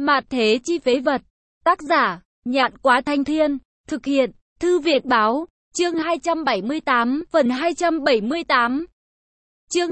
Mạt thế chi phế vật. Tác giả, Nhạn Quá Thanh Thiên. Thực hiện, Thư Việt Báo. Chương 278, phần 278. Chương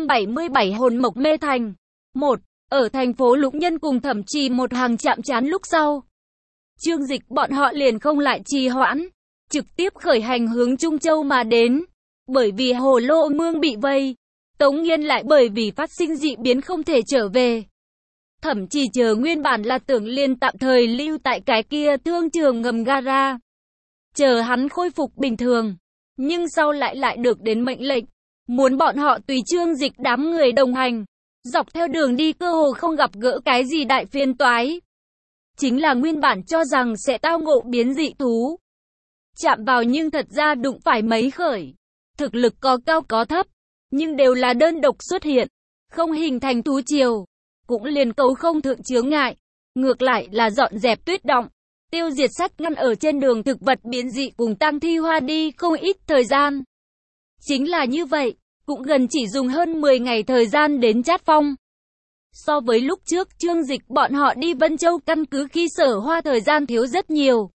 277 Hồn Mộc Mê Thành. 1. Ở thành phố Lục Nhân cùng Thẩm Trì một hàng chạm trán lúc sau, Trương Dịch bọn họ liền không lại trì hoãn, trực tiếp khởi hành hướng Trung Châu mà đến. Bởi vì Hồ Lô Mương bị vây, Tống Nghiên lại bởi vì phát sinh dị biến không thể trở về. Thẩm Trì chờ nguyên bản là tưởng liền tạm thời lưu tại cái kia thương trường ngầm gara, chờ hắn khôi phục bình thường, nhưng sau lại được đến mệnh lệnh, muốn bọn họ tùy Trương Dịch đám người đồng hành. Dọc theo đường đi cơ hồ không gặp gỡ cái gì đại phiền toái. Chính là nguyên bản cho rằng sẽ tao ngộ biến dị thú. Chạm vào nhưng thật ra đụng phải mấy khởi. Thực lực có cao có thấp, nhưng đều là đơn độc xuất hiện, không hình thành thú triều, cũng liền cầu không thượng chướng ngại. Ngược lại là dọn dẹp tuyết động, tiêu diệt sắt ngăn ở trên đường thực vật biến dị cùng tang thi hoa đi không ít thời gian. Chính là như vậy, cũng gần chỉ dùng hơn 10 ngày thời gian đến Chát Phong. So với lúc trước Trương Dịch bọn họ đi Vân Châu căn cứ khi Sở Hoa thời gian thiếu rất nhiều.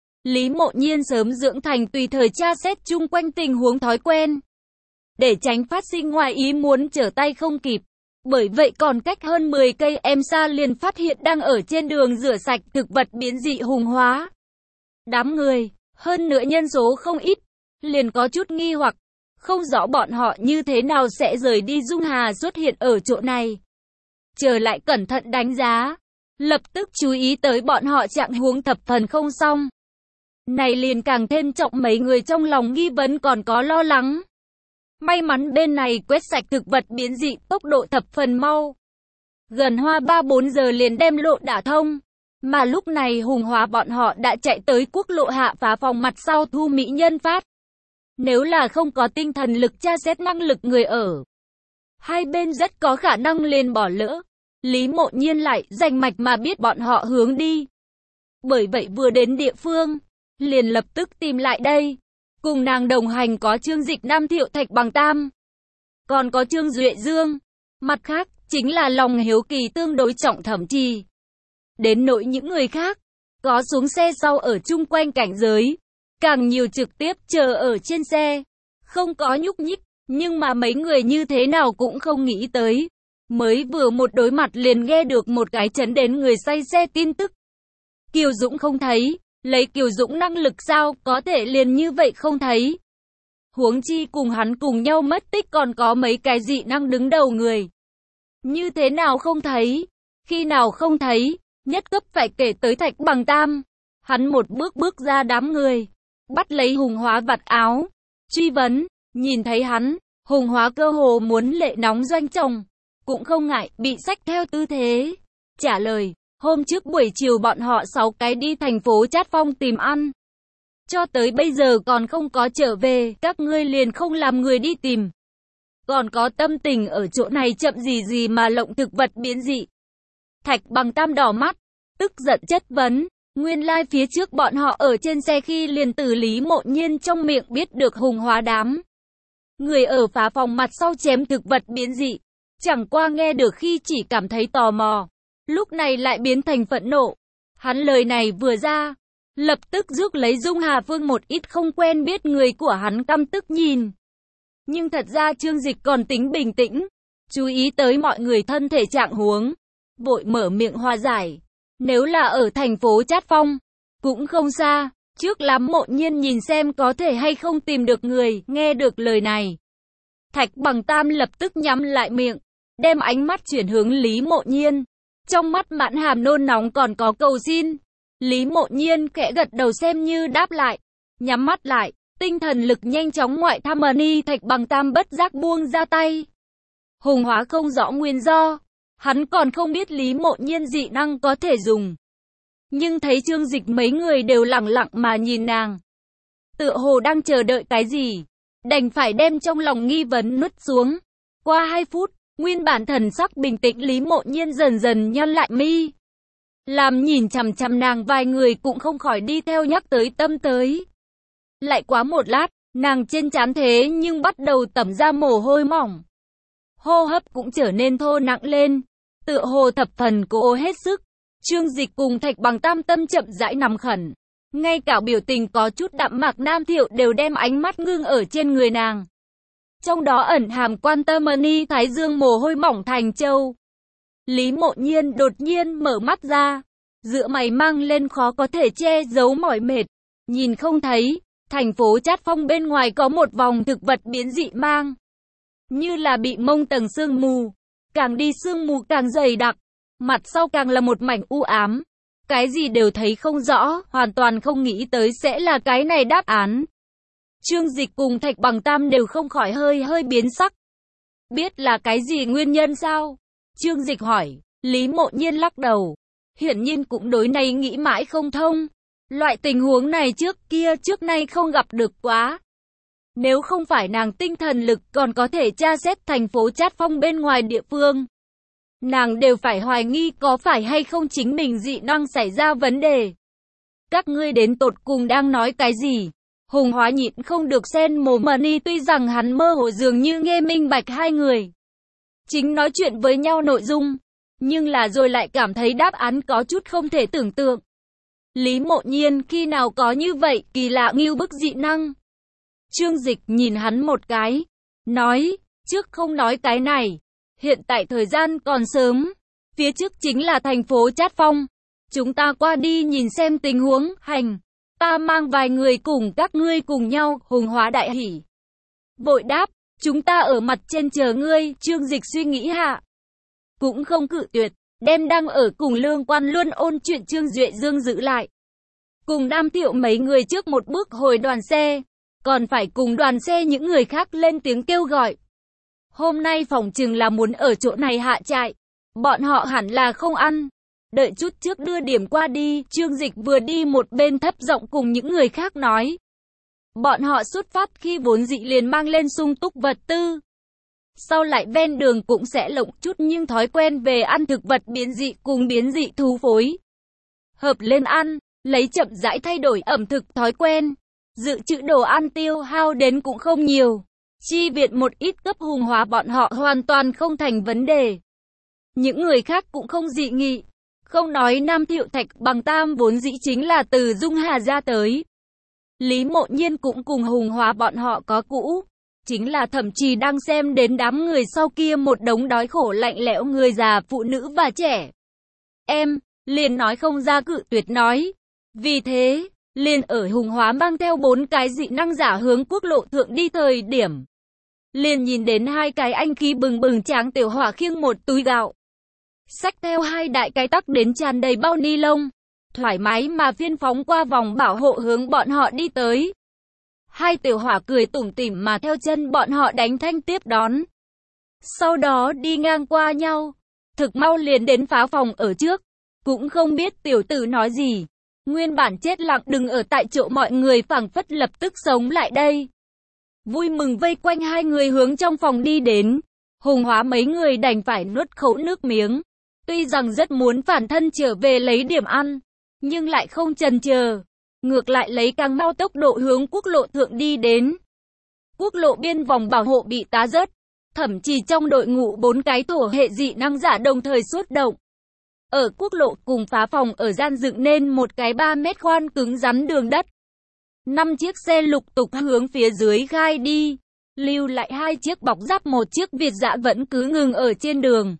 Lý Mộ Nhiên sớm dưỡng thành tùy thời tra xét chung quanh tình huống thói quen, để tránh phát sinh ngoài ý muốn trở tay không kịp. Bởi vậy còn cách hơn 10 cây em xa liền phát hiện đang ở trên đường rửa sạch thực vật biến dị hùng hóa. Đám người, hơn nữa nhân số không ít, liền có chút nghi hoặc, không rõ bọn họ như thế nào sẽ rời đi Dung Hà xuất hiện ở chỗ này. Trở lại cẩn thận đánh giá, lập tức chú ý tới bọn họ trạng huống thập phần không xong. Này liền càng thêm trọng mấy người trong lòng nghi vấn còn có lo lắng. May mắn bên này quét sạch thực vật biến dị tốc độ thập phần mau. Gần hoa 3-4 giờ liền đem lộ đả thông. Mà lúc này hùng hóa bọn họ đã chạy tới quốc lộ hạ phá phòng mặt sau thu mỹ nhân phát. Nếu là không có tinh thần lực tra xét năng lực người ở, hai bên rất có khả năng liền bỏ lỡ. Lý Mộ Nhiên lại rành mạch mà biết bọn họ hướng đi. Bởi vậy vừa đến địa phương, liền lập tức tìm lại đây. Cùng nàng đồng hành có Trương Dịch Nam Thiệu Thạch Bằng Tam, còn có Trương Duệ Dương. Mặt khác, chính là lòng hiếu kỳ tương đối trọng Thẩm Trì. Đến nỗi những người khác, có xuống xe sau ở chung quanh cảnh giới, càng nhiều trực tiếp chờ ở trên xe, không có nhúc nhích. Nhưng mà mấy người như thế nào cũng không nghĩ tới, mới vừa một đối mặt liền nghe được một cái chấn đến người say xe tin tức. Kiều Dũng không thấy, lấy Kiều Dũng năng lực sao có thể liền như vậy không thấy. Huống chi cùng hắn cùng nhau mất tích còn có mấy cái dị năng đứng đầu người. Như thế nào không thấy, khi nào không thấy, nhất cấp phải kể tới Thạch Bằng Tam. Hắn một bước bước ra đám người, bắt lấy hùng hóa vạt áo, truy vấn, nhìn thấy hắn, hùng hóa cơ hồ muốn lệ nóng doanh chồng, cũng không ngại bị xách theo tư thế. Trả lời, hôm trước buổi chiều bọn họ 6 cái đi thành phố Chát Phong tìm ăn. Cho tới bây giờ còn không có trở về, các ngươi liền không làm người đi tìm. Còn có tâm tình ở chỗ này chậm gì mà lộng thực vật biến dị. Thạch Bằng Tam đỏ mắt, tức giận chất vấn. Nguyên lai phía trước bọn họ ở trên xe khi liền từ Lý Mộ Nhiên trong miệng biết được hùng hóa đám người ở phá phòng mặt sau chém thực vật biến dị. Chẳng qua nghe được khi chỉ cảm thấy tò mò, lúc này lại biến thành phẫn nộ. Hắn lời này vừa ra, lập tức rước lấy Dung Hà Phương một ít không quen biết người của hắn căm tức nhìn. Nhưng thật ra Trương Dịch còn tính bình tĩnh, chú ý tới mọi người thân thể trạng huống, vội mở miệng hòa giải. Nếu là ở thành phố Chát Phong, cũng không xa, trước lắm Mộ Nhiên nhìn xem có thể hay không tìm được người. Nghe được lời này, Thạch Bằng Tam lập tức nhắm lại miệng, đem ánh mắt chuyển hướng Lý Mộ Nhiên. Trong mắt mãn hàm nôn nóng còn có cầu xin. Lý Mộ Nhiên khẽ gật đầu xem như đáp lại, nhắm mắt lại, tinh thần lực nhanh chóng ngoại thăm ni. Thạch Bằng Tam bất giác buông ra tay. Hùng hóa không rõ nguyên do, hắn còn không biết Lý Mộ Nhiên dị năng có thể dùng. Nhưng thấy Trương Dịch mấy người đều lặng lặng mà nhìn nàng, tựa hồ đang chờ đợi cái gì, đành phải đem trong lòng nghi vấn nuốt xuống. Qua 2 phút, nguyên bản thần sắc bình tĩnh Lý Mộ Nhiên dần dần nhăn lại mi. Làm nhìn chằm chằm nàng vài người cũng không khỏi đi theo nhắc tới tâm tới. Lại quá một lát, nàng trên trán thế nhưng bắt đầu tẩm ra mồ hôi mỏng. Hô hấp cũng trở nên thô nặng lên, tựa hồ thập phần cố hết sức. Trương Dịch cùng Thạch Bằng Tam tâm chậm rãi nằm khẩn. Ngay cả biểu tình có chút đạm mạc Nam Thiệu đều đem ánh mắt ngưng ở trên người nàng. Trong đó ẩn hàm quan tâm ni thái dương mồ hôi mỏng thành châu. Lý Mộ Nhiên đột nhiên mở mắt ra. Giữa mày mang lên khó có thể che giấu mỏi mệt. Nhìn không thấy, thành phố Chát Phong bên ngoài có một vòng thực vật biến dị mang. Như là bị mông tầng sương mù. Càng đi sương mù càng dày đặc. Mặt sau càng là một mảnh u ám. Cái gì đều thấy không rõ, hoàn toàn không nghĩ tới sẽ là cái này đáp án. Trương Dịch cùng Thạch Bằng Tam đều không khỏi hơi biến sắc. Biết là cái gì nguyên nhân sao? Trương Dịch hỏi. Lý Mộ Nhiên lắc đầu. Hiển nhiên cũng đối này nghĩ mãi không thông. Loại tình huống này trước nay không gặp được quá. Nếu không phải nàng tinh thần lực còn có thể tra xét thành phố Chát Phong bên ngoài địa phương, nàng đều phải hoài nghi có phải hay không chính mình dị năng xảy ra vấn đề. Các ngươi đến tột cùng đang nói cái gì? Hùng Hóa nhịn không được xen mồm ni, tuy rằng hắn mơ hồ dường như nghe minh bạch hai người chính nói chuyện với nhau nội dung, nhưng là rồi lại cảm thấy đáp án có chút không thể tưởng tượng. Lý Mộ Nhiên khi nào có như vậy kỳ lạ ngưu bức dị năng? Trương Dịch nhìn hắn một cái, nói, trước không nói cái này, hiện tại thời gian còn sớm, phía trước chính là thành phố Chát Phong, chúng ta qua đi nhìn xem tình huống, hành, ta mang vài người cùng các ngươi cùng nhau. Hùng Hóa đại hỉ, vội đáp, chúng ta ở mặt trên chờ ngươi. Trương Dịch suy nghĩ hạ, cũng không cự tuyệt, đem đang ở cùng Lương Quan Luân ôn chuyện Trương Duệ Dương giữ lại, cùng Nam Thiệu mấy người trước một bước hồi đoàn xe, còn phải cùng đoàn xe những người khác lên tiếng kêu gọi. Hôm nay phỏng chừng là muốn ở chỗ này hạ trại, bọn họ hẳn là không ăn. Đợi chút trước đưa điểm qua đi. Trương Dịch vừa đi một bên thấp giọng cùng những người khác nói. Bọn họ xuất phát khi vốn dị liền mang lên sung túc vật tư, sau lại ven đường cũng sẽ lộng chút nhưng thói quen về ăn thực vật biến dị cùng biến dị thú phối hợp lên ăn, lấy chậm rãi thay đổi ẩm thực thói quen. Dự trữ đồ ăn tiêu hao đến cũng không nhiều, chi viện một ít cấp Hùng Hóa bọn họ hoàn toàn không thành vấn đề. Những người khác cũng không dị nghị, không nói Nam Thiệu Thạch Bằng Tam vốn dĩ chính là từ Dung Hà ra tới. Lý Mộ Nhiên cũng cùng Hùng Hóa bọn họ có cũ, chính là thậm chí đang xem đến đám người sau kia một đống đói khổ lạnh lẽo người già phụ nữ và trẻ em, liền nói không ra cự tuyệt nói. Vì thế, liền ở Hùng Hóa mang theo 4 cái dị năng giả hướng quốc lộ thượng đi thời điểm, liền nhìn đến 2 cái anh khí bừng bừng tráng tiểu hỏa khiêng một túi gạo, xách theo 2 đại cái tắc đến tràn đầy bao ni lông, thoải mái mà phiên phóng qua vòng bảo hộ hướng bọn họ đi tới. 2 tiểu hỏa cười tủm tỉm mà theo chân bọn họ đánh thanh tiếp đón, sau đó đi ngang qua nhau, thực mau liền đến phá phòng ở trước, cũng không biết tiểu tử nói gì. Nguyên bản chết lặng đứng ở tại chỗ mọi người phảng phất lập tức sống lại đây, vui mừng vây quanh 2 người hướng trong phòng đi đến. Hùng Hóa mấy người đành phải nuốt khẩu nước miếng, tuy rằng rất muốn phản thân trở về lấy điểm ăn, nhưng lại không chần chờ, ngược lại lấy càng mau tốc độ hướng quốc lộ thượng đi đến. Quốc lộ biên vòng bảo hộ bị tá rớt, thậm chí trong đội ngũ 4 cái thổ hệ dị năng giả đồng thời xuất động. Ở quốc lộ cùng phá phòng ở gian dựng nên một cái 3 mét khoan cứng rắn đường đất. 5 chiếc xe lục tục hướng phía dưới khai đi, lưu lại 2 chiếc bọc giáp, một chiếc Việt Dã vẫn cứ ngừng ở trên đường.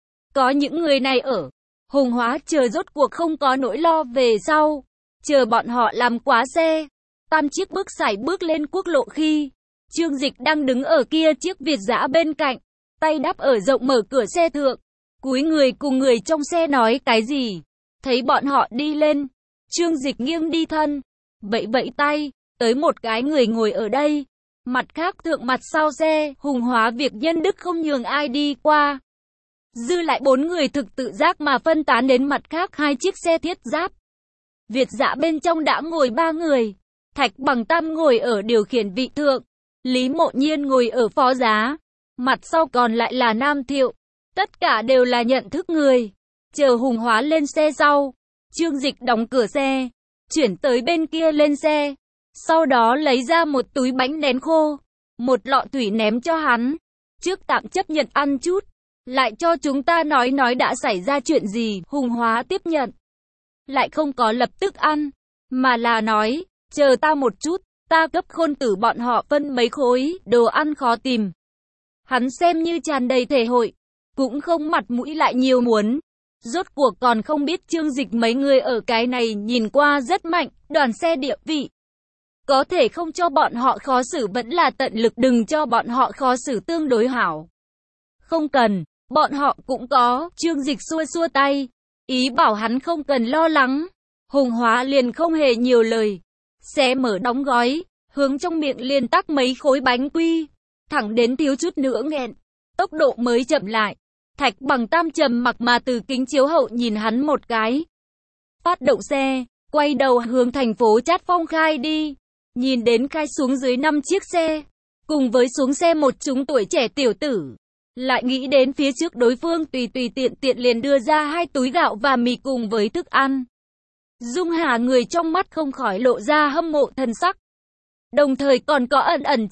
Có những người này ở, Hùng Hóa chờ rốt cuộc không có nỗi lo về sau, chờ bọn họ làm quá xe. Tam chiếc bước sải bước lên quốc lộ khi, Trương Dịch đang đứng ở kia chiếc Việt Dã bên cạnh, tay đắp ở rộng mở cửa xe thượng, cúi người cùng người trong xe nói cái gì. Thấy bọn họ đi lên, Trương Dịch nghiêng đi thân, vẫy vẫy tay, tới một cái người ngồi ở đây. Mặt khác thượng mặt sau xe, Hùng Hóa việc nhân đức không nhường ai đi qua. Dư lại 4 người thực tự giác mà phân tán đến mặt khác 2 chiếc xe thiết giáp. Việt Dã bên trong đã ngồi 3 người, Thạch Bằng Tam ngồi ở điều khiển vị thượng, Lý Mộ Nhiên ngồi ở phó giá, mặt sau còn lại là Nam Thiệu. Tất cả đều là nhận thức người. Chờ Hùng Hóa lên xe sau, Trương Dịch đóng cửa xe, chuyển tới bên kia lên xe, sau đó lấy ra một túi bánh nén khô, một lọ thủy ném cho hắn. Trước tạm chấp nhận ăn chút, lại cho chúng ta nói đã xảy ra chuyện gì. Hùng Hóa tiếp nhận, lại không có lập tức ăn, mà là nói, chờ ta một chút, ta cấp Khôn Tử bọn họ phân mấy khối, đồ ăn khó tìm. Hắn xem như tràn đầy thể hội, cũng không mặt mũi lại nhiều muốn. Rốt cuộc còn không biết Trương Dịch mấy người ở cái này nhìn qua rất mạnh, đoàn xe địa vị. Có thể không cho bọn họ khó xử vẫn là tận lực đừng cho bọn họ khó xử tương đối hảo. Không cần, bọn họ cũng có, Trương Dịch xua xua tay, ý bảo hắn không cần lo lắng. Hùng Hóa liền không hề nhiều lời, xé mở đóng gói, hướng trong miệng liền tắc mấy khối bánh quy, thẳng đến thiếu chút nữa nghẹn, tốc độ mới chậm lại. Thạch Bằng Tam trầm mặc mà từ kính chiếu hậu nhìn hắn một cái. Phát động xe, quay đầu hướng thành phố Trát Phong khai đi. Nhìn đến khai xuống dưới 5 chiếc xe, cùng với xuống xe một chúng tuổi trẻ tiểu tử. Lại nghĩ đến phía trước đối phương tùy tiện liền đưa ra 2 túi gạo và mì cùng với thức ăn. Dung Hà người trong mắt không khỏi lộ ra hâm mộ thần sắc. Đồng thời còn có ẩn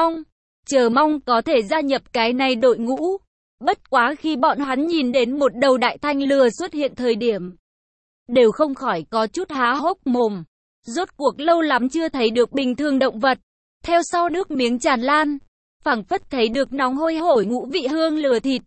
chờ mong có thể gia nhập cái này đội ngũ. Bất quá khi bọn hắn nhìn đến một đầu đại thanh lừa xuất hiện thời điểm, đều không khỏi có chút há hốc mồm. Rốt cuộc lâu lắm chưa thấy được bình thường động vật. Theo sau nước miếng tràn lan, phảng phất thấy được nóng hôi hổi ngũ vị hương lừa thịt.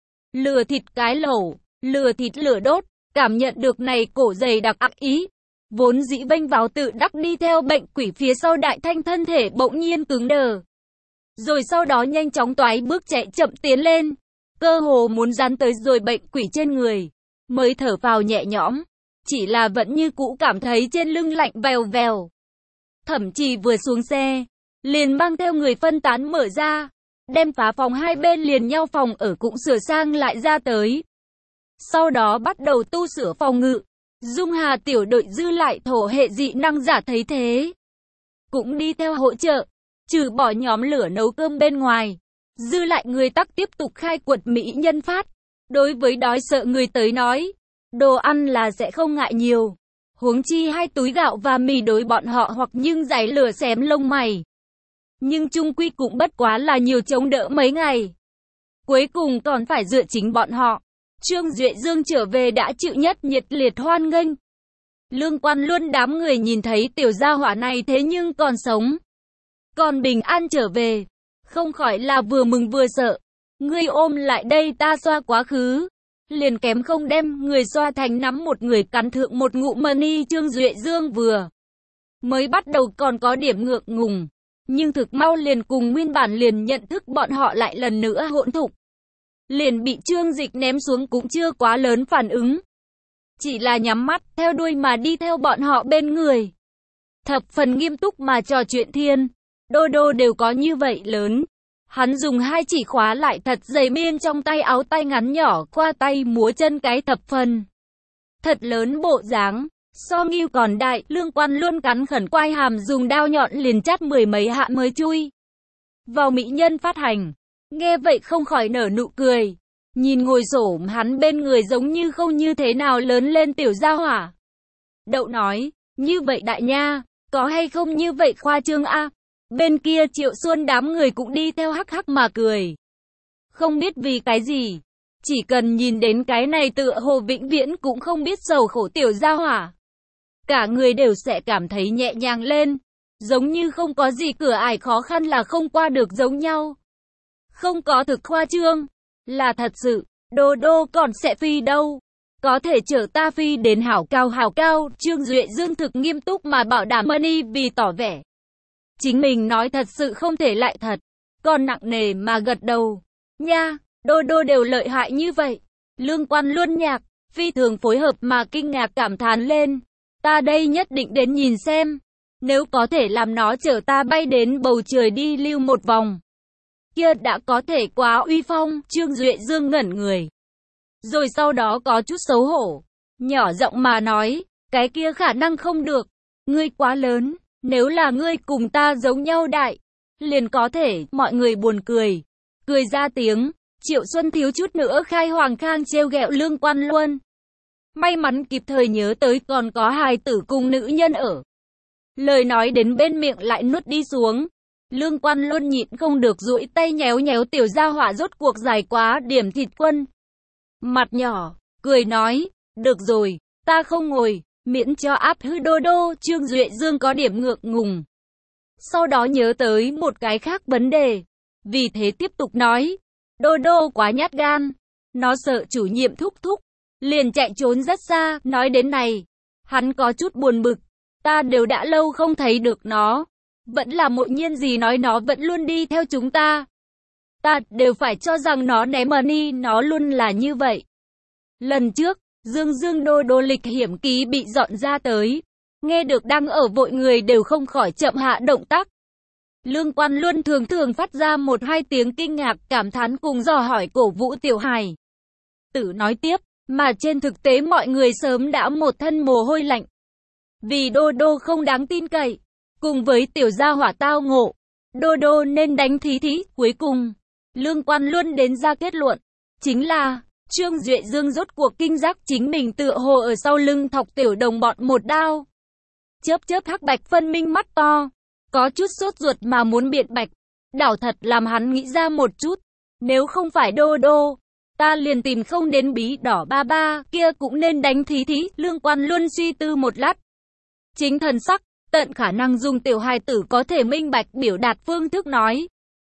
Lừa thịt cái lẩu, lừa thịt lửa đốt, cảm nhận được này cổ dày đặc ác ý. Vốn dĩ vênh váo tự đắc đi theo bệnh quỷ phía sau đại thanh thân thể bỗng nhiên cứng đờ. Rồi sau đó nhanh chóng toái bước chạy chậm tiến lên. Cơ hồ muốn dán tới rồi bệnh quỷ trên người, mới thở phào nhẹ nhõm, chỉ là vẫn như cũ cảm thấy trên lưng lạnh vèo vèo. Thẩm Trì vừa xuống xe, liền mang theo người phân tán mở ra, đem phá phòng hai bên liền nhau phòng ở cũng sửa sang lại ra tới. Sau đó bắt đầu tu sửa phòng ngự. Dung Hà tiểu đội dư lại thổ hệ dị năng giả thấy thế, cũng đi theo hỗ trợ, trừ bỏ nhóm lửa nấu cơm bên ngoài. Dư lại người tắc tiếp tục khai quật mỹ nhân phát. Đối với đói sợ người tới nói, đồ ăn là sẽ không ngại nhiều. Huống chi 2 túi gạo và mì đối bọn họ hoặc nhưng giải lửa xém lông mày. Nhưng chung quy cũng bất quá là nhiều chống đỡ mấy ngày. Cuối cùng còn phải dựa chính bọn họ. Trương Duệ Dương trở về đã chịu nhất nhiệt liệt hoan nghênh. Lương Quan Luân đám người nhìn thấy tiểu gia hỏa này thế nhưng còn sống, còn bình an trở về, không khỏi là vừa mừng vừa sợ. Ngươi ôm lại đây ta xoa quá khứ, liền kém không đem người xoa thành nắm một người cắn thượng một ngụm mani. Trương Duệ Dương vừa mới bắt đầu còn có điểm ngượng ngùng, nhưng thực mau liền cùng nguyên bản liền nhận thức bọn họ lại lần nữa hỗn thục. Liền bị Trương Dịch ném xuống cũng chưa quá lớn phản ứng, chỉ là nhắm mắt theo đuôi mà đi theo bọn họ bên người, thập phần nghiêm túc mà trò chuyện thiên. Đô đô đều có như vậy lớn. Hắn dùng 2 chỉ khóa lại thật dày miên trong tay áo tay ngắn nhỏ, khoa tay múa chân cái thập phần thật lớn bộ dáng, so Ngưu còn đại. Lương Quan luôn cắn khẩn quai hàm, dùng đao nhọn liền chát 10 mấy hạ mới chui vào mỹ nhân phát hành. Nghe vậy không khỏi nở nụ cười, nhìn ngồi xổm hắn bên người giống như không như thế nào lớn lên tiểu gia hỏa. Đậu nói, như vậy đại nha, có hay không như vậy khoa trương a? Bên kia Triệu Xuân đám người cũng đi theo hắc hắc mà cười. Không biết vì cái gì, chỉ cần nhìn đến cái này tựa hồ vĩnh viễn cũng không biết sầu khổ tiểu gia hỏa, cả người đều sẽ cảm thấy nhẹ nhàng lên, giống như không có gì cửa ải khó khăn là không qua được giống nhau. Không có thực khoa trương, là thật sự. Đô đô còn sẽ phi đâu, có thể chở ta phi đến hảo cao. Trương Duệ Dương thực nghiêm túc mà bảo đảm Money vì tỏ vẻ chính mình nói thật sự không thể lại thật, còn nặng nề mà gật đầu. Nha, đô đô đều lợi hại như vậy. Lương Quan Luân nhạc, phi thường phối hợp mà kinh ngạc cảm thán lên. Ta đây nhất định đến nhìn xem, nếu có thể làm nó chở ta bay đến bầu trời đi lưu một vòng, kia đã có thể quá uy phong. Trương Duệ Dương ngẩn người, rồi sau đó có chút xấu hổ, nhỏ giọng mà nói, cái kia khả năng không được, ngươi quá lớn, nếu là ngươi cùng ta giống nhau đại, liền có thể. Mọi người buồn cười, cười ra tiếng. Triệu Xuân thiếu chút nữa khai Hoàng Khang trêu ghẹo Lương Quan Luân, may mắn kịp thời nhớ tới còn có hài tử cùng nữ nhân ở, lời nói đến bên miệng lại nuốt đi xuống. Lương Quan Luân nhịn không được duỗi tay nhéo nhéo tiểu gia hỏa rốt cuộc dài quá điểm thịt quân mặt nhỏ, cười nói, được rồi, ta không ngồi, miễn cho áp hư Đô Đô. Trương Duệ Dương có điểm ngượng ngùng. Sau đó nhớ tới một cái khác vấn đề. Vì thế tiếp tục nói, Đô Đô quá nhát gan. Nó sợ chủ nhiệm thúc thúc, liền chạy trốn rất xa. Nói đến này, hắn có chút buồn bực. Ta đều đã lâu không thấy được nó. Vẫn là Mộ Nhiên gì nói nó vẫn luôn đi theo chúng ta. Ta đều phải cho rằng nó ném money, nó luôn là như vậy. Lần trước, Dương Đô Đô lịch hiểm ký bị dọn ra tới. Nghe được đang ở vội người đều không khỏi chậm hạ động tác. Lương Quan Luân thường phát ra một hai tiếng kinh ngạc, cảm thán cùng dò hỏi cổ vũ Tiểu Hải Tử nói tiếp, mà trên thực tế mọi người sớm đã một thân mồ hôi lạnh. Vì Đô Đô không đáng tin cậy, cùng với tiểu gia hỏa tao ngộ, Đô Đô nên đánh Thí Thí. Cuối cùng, Lương Quan Luân đến ra kết luận, chính là Trương Duệ Dương rốt cuộc kinh giác chính mình tựa hồ ở sau lưng thọc tiểu đồng bọn một đao. Chớp hắc bạch phân minh mắt to, có chút sốt ruột mà muốn biện bạch, đảo thật làm hắn nghĩ ra một chút, nếu không phải Đô Đô, ta liền tìm không đến bí đỏ ba ba, kia cũng nên đánh Thí Thí. Lương Quan Luân suy tư một lát, chính thần sắc, tận khả năng dùng Tiểu Hài Tử có thể minh bạch biểu đạt phương thức nói.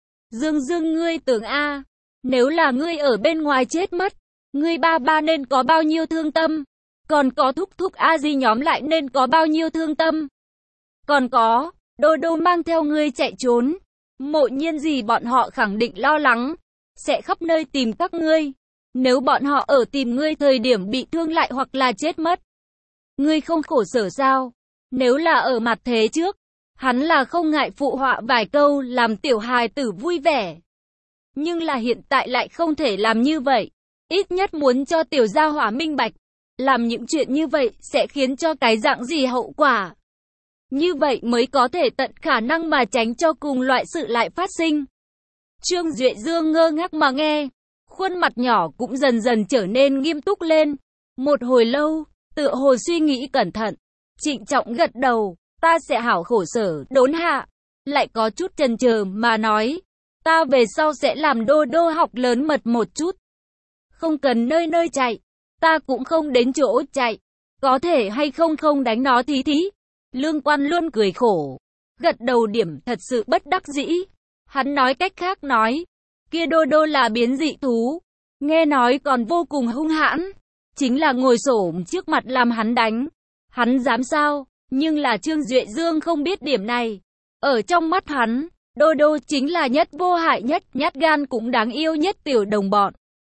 Dương ngươi tưởng a, nếu là ngươi ở bên ngoài chết mất, ngươi ba ba nên có bao nhiêu thương tâm, còn có thúc a di nhóm lại nên có bao nhiêu thương tâm. Còn có, Đô Đô mang theo ngươi chạy trốn, Mộ Nhiên gì bọn họ khẳng định lo lắng, sẽ khắp nơi tìm các ngươi. Nếu bọn họ ở tìm ngươi thời điểm bị thương lại hoặc là chết mất, ngươi không khổ sở sao? Nếu là ở mặt thế trước, hắn là không ngại phụ họa vài câu làm Tiểu Hài Tử vui vẻ. Nhưng là hiện tại lại không thể làm như vậy. Ít nhất muốn cho tiểu gia hỏa minh bạch, làm những chuyện như vậy sẽ khiến cho cái dạng gì hậu quả. Như vậy mới có thể tận khả năng mà tránh cho cùng loại sự lại phát sinh. Trương Duệ Dương ngơ ngác mà nghe, khuôn mặt nhỏ cũng dần dần trở nên nghiêm túc lên. Một hồi lâu, tựa hồ suy nghĩ cẩn thận, trịnh trọng gật đầu, ta sẽ hảo khổ sở đốn hạ. Lại có chút chần chờ mà nói, ta về sau sẽ làm Đô Đô học lớn mật một chút. Không cần nơi chạy, ta cũng không đến chỗ chạy, có thể hay không đánh nó Thí Thí. Lương Quan luôn cười khổ, gật đầu điểm thật sự bất đắc dĩ. Hắn nói cách khác nói, kia Đô Đô là biến dị thú, nghe nói còn vô cùng hung hãn, chính là ngồi xổm trước mặt làm hắn đánh, hắn dám sao? Nhưng là Trương Duệ Dương không biết điểm này, ở trong mắt hắn, Đô Đô chính là nhất vô hại nhất, nhát gan cũng đáng yêu nhất tiểu đồng bọn.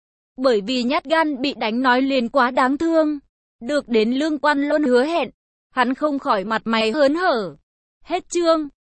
Bởi vì nhát gan bị đánh nói liền quá đáng thương, được đến Lương Quan Luân hứa hẹn, hắn không khỏi mặt mày hớn hở. Hết chương.